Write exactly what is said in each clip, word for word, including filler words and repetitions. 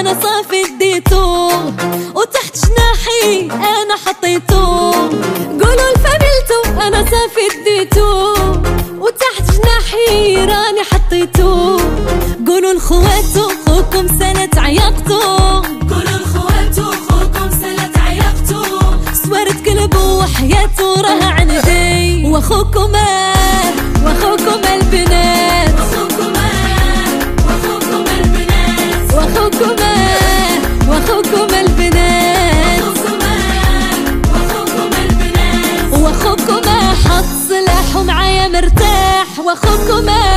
انا صافي اديتو، وتحت جناحي انا حطيتو. قولوا لفاميلتو انا صافي اديتو، وتحت جناحي راني حطيتو. قولوا لخواتو خوكم سالت عيقتو، قولوا لخواتو خوكم سالت عيقتو. سوارة كلب وحياتو راه عندي، واخوكما واخوكما البنات، واخوكما واخوكما البنات، واخوكما واخوكما البنات، واخوكما البنات. واخوكما حط سلاح ومعايا مرتاح. واخوكما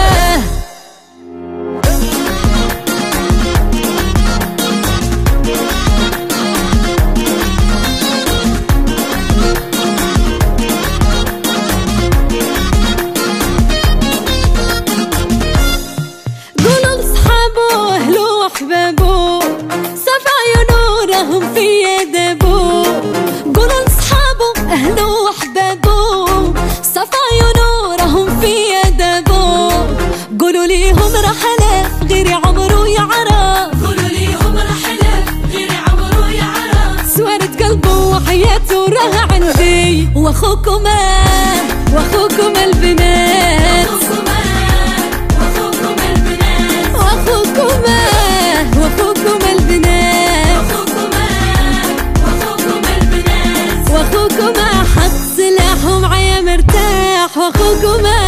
حبابو صافى عيونو راهم فيا دابو. قولوا لصحابو اهلو وحبابو صافى عيونو راهم فيا دابو. قولوا ليهم راه حلاف غير عمرو يعرف، قولوا ليهم راه حلاف غير عمرو يعرف. سوارة قلبو وحياتو راه عندي، واخوكما واخوكما البنات، واخوكما البنات، واخوكما واخوكما البنات، واخوكما البنات. واخوكما حط سلاح ومعايا مرتاح. واخوكما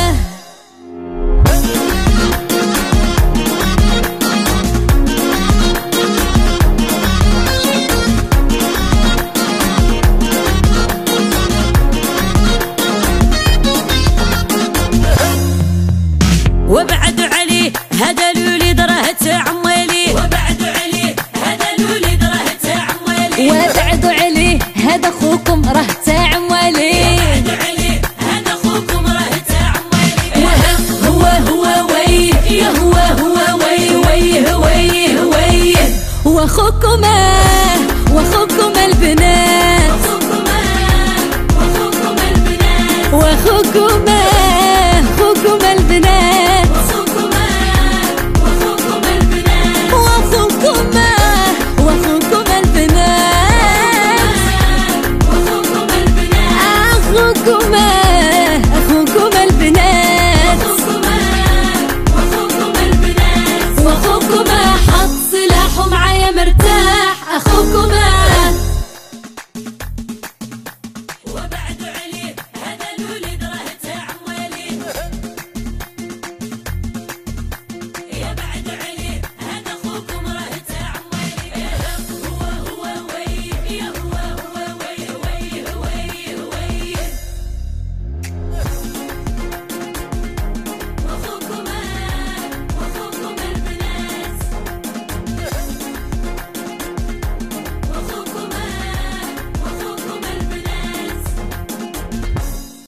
وابعدوا عليه هذا الوليد راه تاع عمالي، وابعدوا عليه هذا الوليد راه تاع عمالي، وابعدوا عليه هذا خوكم راه تاع عمالي، وابعدوا عليه هذا خوكم راه تاع عمالي. هو هو ويه يا هو هو ويه ويه ويه ويه. واخوكما واخوكما البنات، واخوكما واخوكما البنات، واخوكما اخوكما